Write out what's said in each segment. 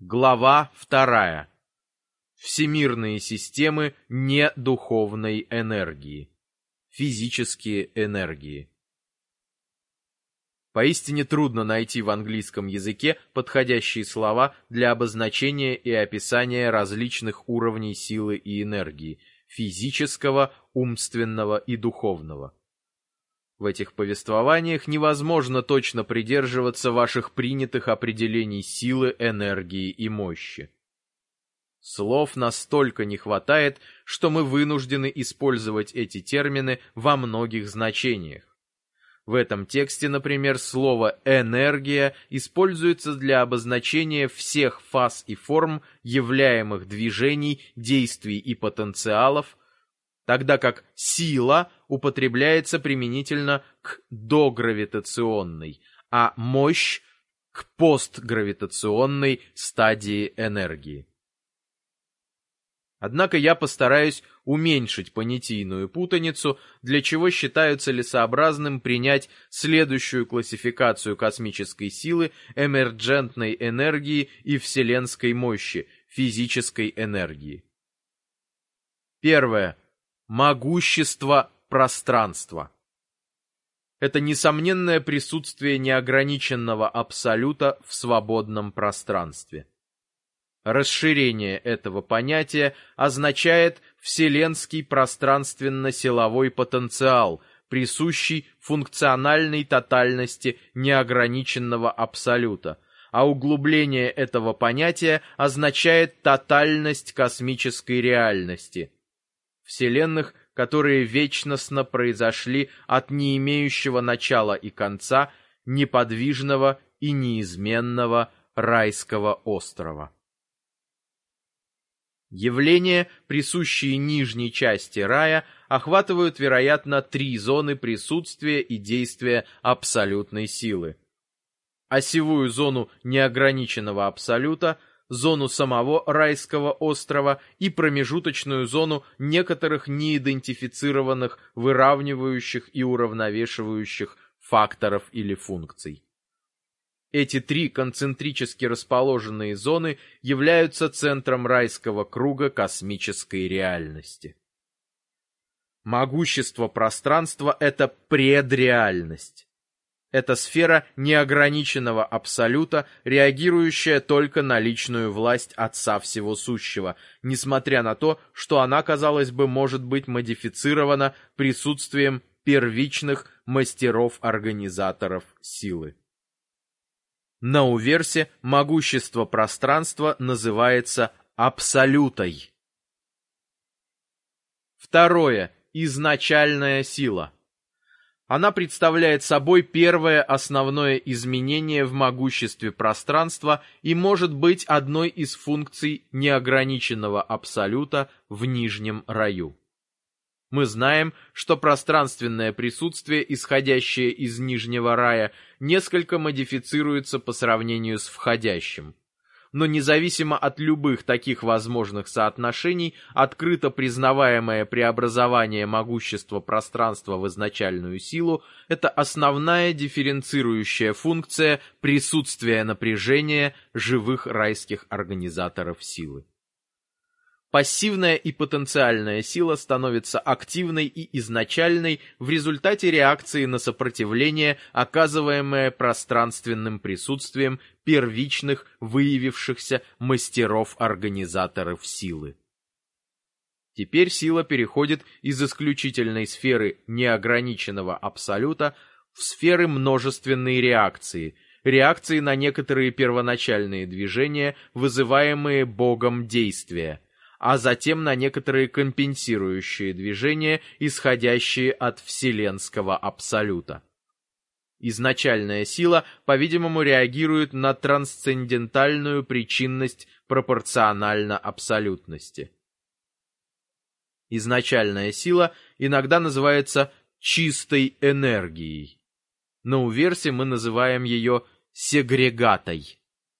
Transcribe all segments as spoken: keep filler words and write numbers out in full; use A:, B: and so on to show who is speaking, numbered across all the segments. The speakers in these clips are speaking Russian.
A: Глава вторая. Всемирные системы недуховной энергии. Физические энергии. Поистине трудно найти в английском языке подходящие слова для обозначения и описания различных уровней силы и энергии – физического, умственного и духовного. В этих повествованиях невозможно точно придерживаться ваших принятых определений силы, энергии и мощи. Слов настолько не хватает, что мы вынуждены использовать эти термины во многих значениях. В этом тексте, например, слово «энергия» используется для обозначения всех фаз и форм являемых движений, действий и потенциалов, тогда как «сила» употребляется применительно к догравитационной, а «мощь» — к постгравитационной стадии энергии. Однако я постараюсь уменьшить понятийную путаницу, для чего считаю целесообразным принять следующую классификацию космической силы, эмерджентной энергии и вселенской мощи, физической энергии. Первое. Могущество пространства. Это несомненное присутствие неограниченного абсолюта в свободном пространстве. Расширение этого понятия означает вселенский пространственно-силовой потенциал, присущий функциональной тотальности неограниченного абсолюта, а углубление этого понятия означает тотальность космической реальности, вселенных, которые вечностно произошли от не имеющего начала и конца, неподвижного и неизменного райского острова. Явления, присущие нижней части рая, охватывают, вероятно, три зоны присутствия и действия абсолютной силы. Осевую зону неограниченного абсолюта, зону самого райского острова и промежуточную зону некоторых неидентифицированных выравнивающих и уравновешивающих факторов или функций. Эти три концентрически расположенные зоны являются центром райского круга космической реальности. Могущество пространства — это предреальность. Это сфера неограниченного абсолюта, реагирующая только на личную власть Отца Всего Сущего, несмотря на то, что она, казалось бы, может быть модифицирована присутствием первичных мастеров-организаторов силы. На уверсе могущество пространства называется абсолютой. Второе. Изначальная сила. Она представляет собой первое основное изменение в могуществе пространства и может быть одной из функций неограниченного абсолюта в нижнем раю. Мы знаем, что пространственное присутствие, исходящее из нижнего рая, несколько модифицируется по сравнению с входящим. Но независимо от любых таких возможных соотношений, открыто признаваемое преобразование могущества пространства в изначальную силу – это основная дифференцирующая функция присутствия напряжения живых райских организаторов силы. Пассивная и потенциальная сила становится активной и изначальной в результате реакции на сопротивление, оказываемое пространственным присутствием первичных выявившихся мастеров-организаторов силы. Теперь сила переходит из исключительной сферы неограниченного абсолюта в сферы множественной реакции, реакции на некоторые первоначальные движения, вызываемые Богом действия, а затем на некоторые компенсирующие движения, исходящие от вселенского абсолюта. Изначальная сила, по-видимому, реагирует на трансцендентальную причинность пропорционально абсолютности. Изначальная сила иногда называется чистой энергией. На уверсе мы называем ее сегрегатой.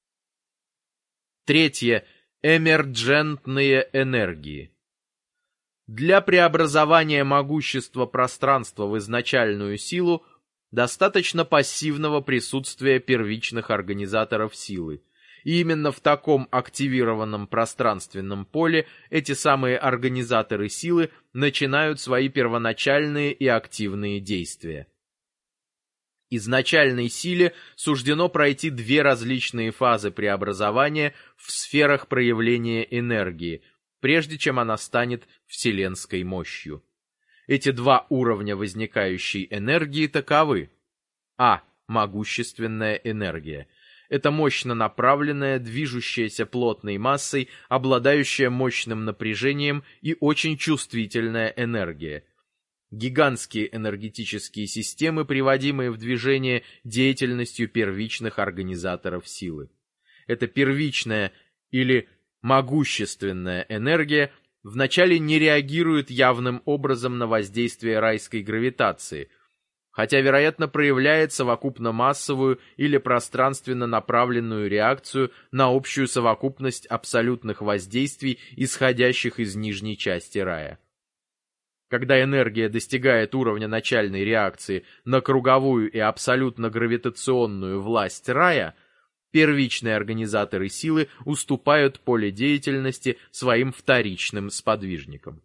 A: Третье. Эмерджентные энергии. Для преобразования могущества пространства в изначальную силу достаточно пассивного присутствия первичных организаторов силы, И именно в таком активированном пространственном поле эти самые организаторы силы начинают свои первоначальные и активные действия. Изначальной силе суждено пройти две различные фазы преобразования в сферах проявления энергии, прежде чем она станет вселенской мощью. Эти два уровня возникающей энергии таковы. А. Могущественная энергия. Это мощно направленная, движущаяся плотной массой, обладающая мощным напряжением и очень чувствительная энергия. Гигантские энергетические системы, приводимые в движение деятельностью первичных организаторов силы. Эта первичная или могущественная энергия вначале не реагирует явным образом на воздействие райской гравитации, хотя, вероятно, проявляет совокупно-массовую или пространственно-направленную реакцию на общую совокупность абсолютных воздействий, исходящих из нижней части рая. Когда энергия достигает уровня начальной реакции на круговую и абсолютно-гравитационную власть рая, первичные организаторы силы уступают поле деятельности своим вторичным сподвижникам.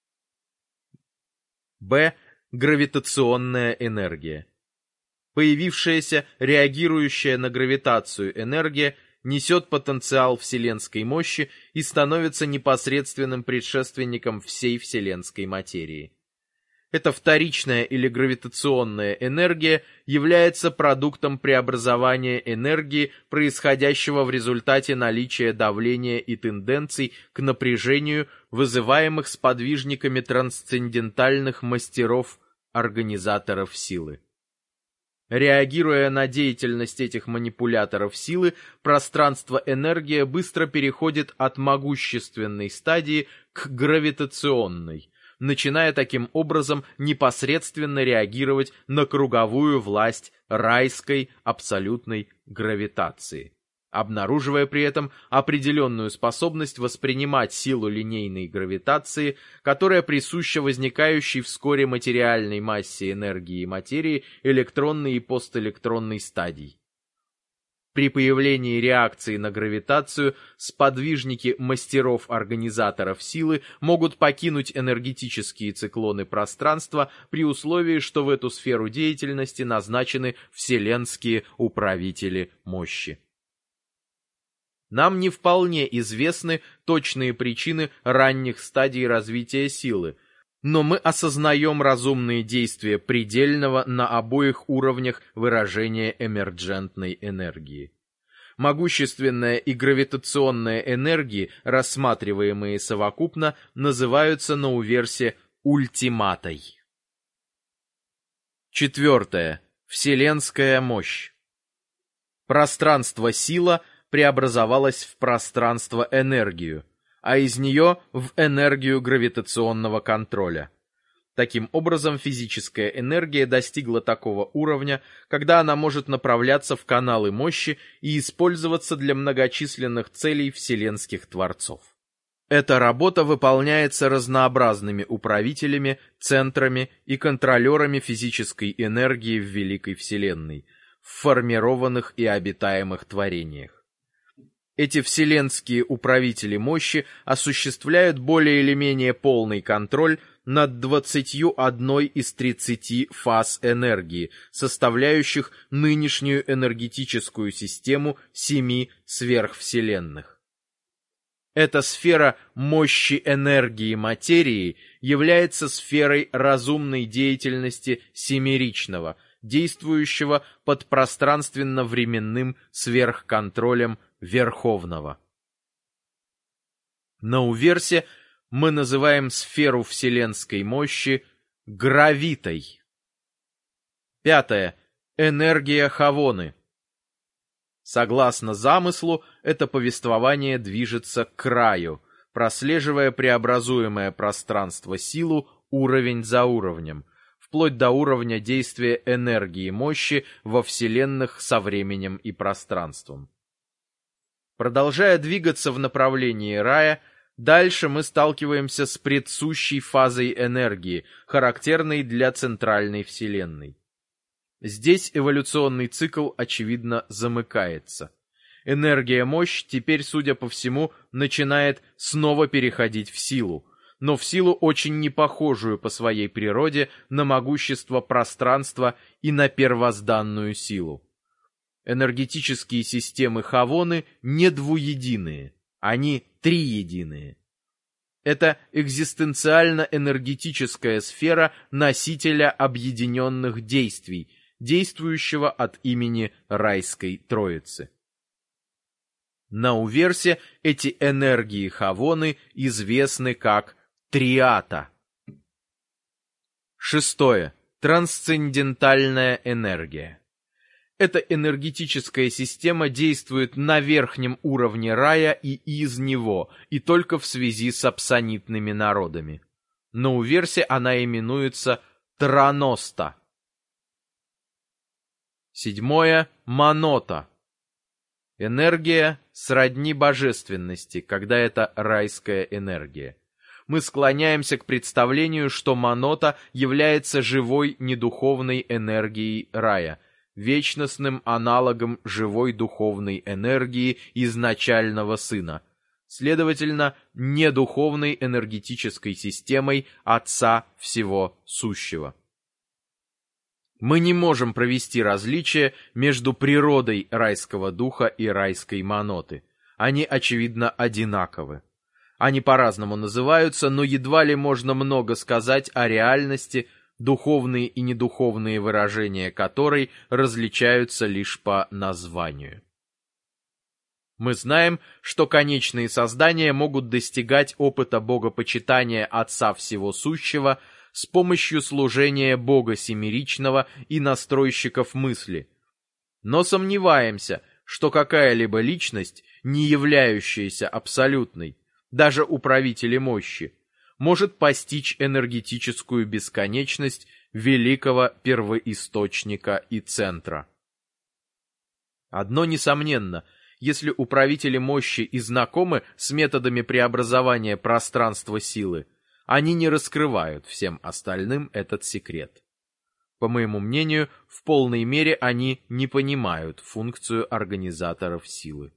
A: Б. Гравитационная энергия. Появившаяся, реагирующая на гравитацию энергия несет потенциал вселенской мощи и становится непосредственным предшественником всей вселенской материи. Эта вторичная или гравитационная энергия является продуктом преобразования энергии, происходящего в результате наличия давления и тенденций к напряжению, вызываемых сподвижниками трансцендентальных мастеров-организаторов силы. Реагируя на деятельность этих манипуляторов силы, пространство-энергия быстро переходит от могущественной стадии к гравитационной, начиная таким образом непосредственно реагировать на круговую власть райской абсолютной гравитации, обнаруживая при этом определенную способность воспринимать силу линейной гравитации, которая присуща возникающей вскоре материальной массе энергии и материи электронной и постэлектронной стадий. При появлении реакции на гравитацию сподвижники мастеров-организаторов силы могут покинуть энергетические циклоны пространства при условии, что в эту сферу деятельности назначены вселенские управители мощи. Нам не вполне известны точные причины ранних стадий развития силы, но мы осознаем разумные действия предельного на обоих уровнях выражения эмерджентной энергии. Могущественная и гравитационная энергии, рассматриваемые совокупно, называются на уверсе ультиматой. Четвертое. Вселенская мощь. Пространство-сила преобразовалось в пространство-энергию, а из нее в энергию гравитационного контроля. Таким образом, физическая энергия достигла такого уровня, когда она может направляться в каналы мощи и использоваться для многочисленных целей вселенских творцов. Эта работа выполняется разнообразными управителями, центрами и контролерами физической энергии в Великой Вселенной, в формированных и обитаемых творениях. Эти вселенские управители мощи осуществляют более или менее полный контроль над двадцатью одной из тридцати фаз энергии, составляющих нынешнюю энергетическую систему семи сверхвселенных. Эта сфера мощи энергии материи является сферой разумной деятельности семеричного, действующего под пространственно-временным сверхконтролем Верховного. На уверсе мы называем сферу вселенской мощи гравитой. Пятое. Энергия Хавоны. Согласно замыслу, это повествование движется к краю, прослеживая преобразуемое пространство силу уровень за уровнем, вплоть до уровня действия энергии мощи во вселенных со временем и пространством. Продолжая двигаться в направлении рая, дальше мы сталкиваемся с предсущей фазой энергии, характерной для центральной вселенной. Здесь эволюционный цикл, очевидно, замыкается. Энергия-мощь теперь, судя по всему, начинает снова переходить в силу, но в силу очень не похожую по своей природе на могущество пространства и на первозданную силу. Энергетические системы Хавоны не двуединые, они триединые. Это экзистенциально-энергетическая сфера носителя объединенных действий, действующего от имени Райской Троицы. На Уверсе эти энергии Хавоны известны как триата. Шестое. Трансцендентальная энергия. Эта энергетическая система действует на верхнем уровне рая и из него, и только в связи с апсонитными народами. На Уверсе она именуется Траноста. Седьмое. Манота. Энергия сродни божественности, когда это райская энергия. Мы склоняемся к представлению, что Манота является живой недуховной энергией рая, вечностным аналогом живой духовной энергии изначального Сына, следовательно, недуховной энергетической системой Отца Всего Сущего. Мы не можем провести различие между природой райского духа и райской маноты. Они, очевидно, одинаковы. Они по-разному называются, но едва ли можно много сказать о реальности, духовные и недуховные выражения которой различаются лишь по названию. Мы знаем, что конечные создания могут достигать опыта богопочитания Отца Всего Сущего с помощью служения Бога Семеричного и настройщиков мысли. Но сомневаемся, что какая-либо личность, не являющаяся абсолютной, даже управители мощи, может постичь энергетическую бесконечность великого первоисточника и центра. Одно несомненно, если управители мощи и знакомы с методами преобразования пространства силы, они не раскрывают всем остальным этот секрет. По моему мнению, в полной мере они не понимают функцию организаторов силы.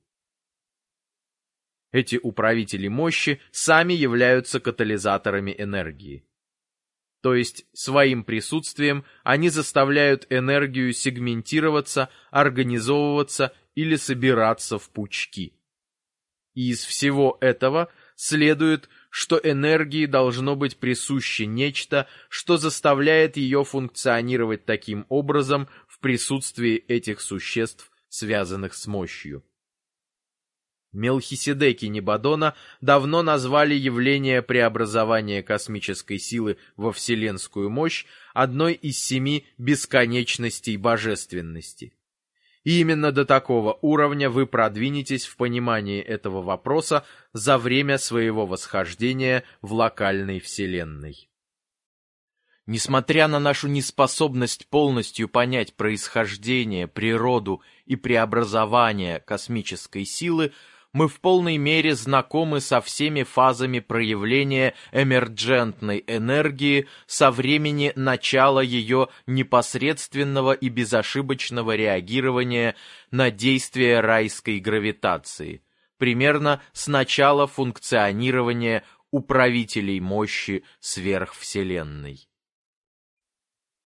A: Эти управители мощи сами являются катализаторами энергии. То есть своим присутствием они заставляют энергию сегментироваться, организовываться или собираться в пучки. И из всего этого следует, что энергии должно быть присуще нечто, что заставляет ее функционировать таким образом в присутствии этих существ, связанных с мощью. Мелхиседеки Небадона давно назвали явление преобразования космической силы во вселенскую мощь одной из семи бесконечностей божественности. И именно до такого уровня вы продвинетесь в понимании этого вопроса за время своего восхождения в локальной вселенной. Несмотря на нашу неспособность полностью понять происхождение, природу и преобразование космической силы, мы в полной мере знакомы со всеми фазами проявления эмерджентной энергии со времени начала ее непосредственного и безошибочного реагирования на действие райской гравитации, примерно с начала функционирования управителей мощи сверхвселенной.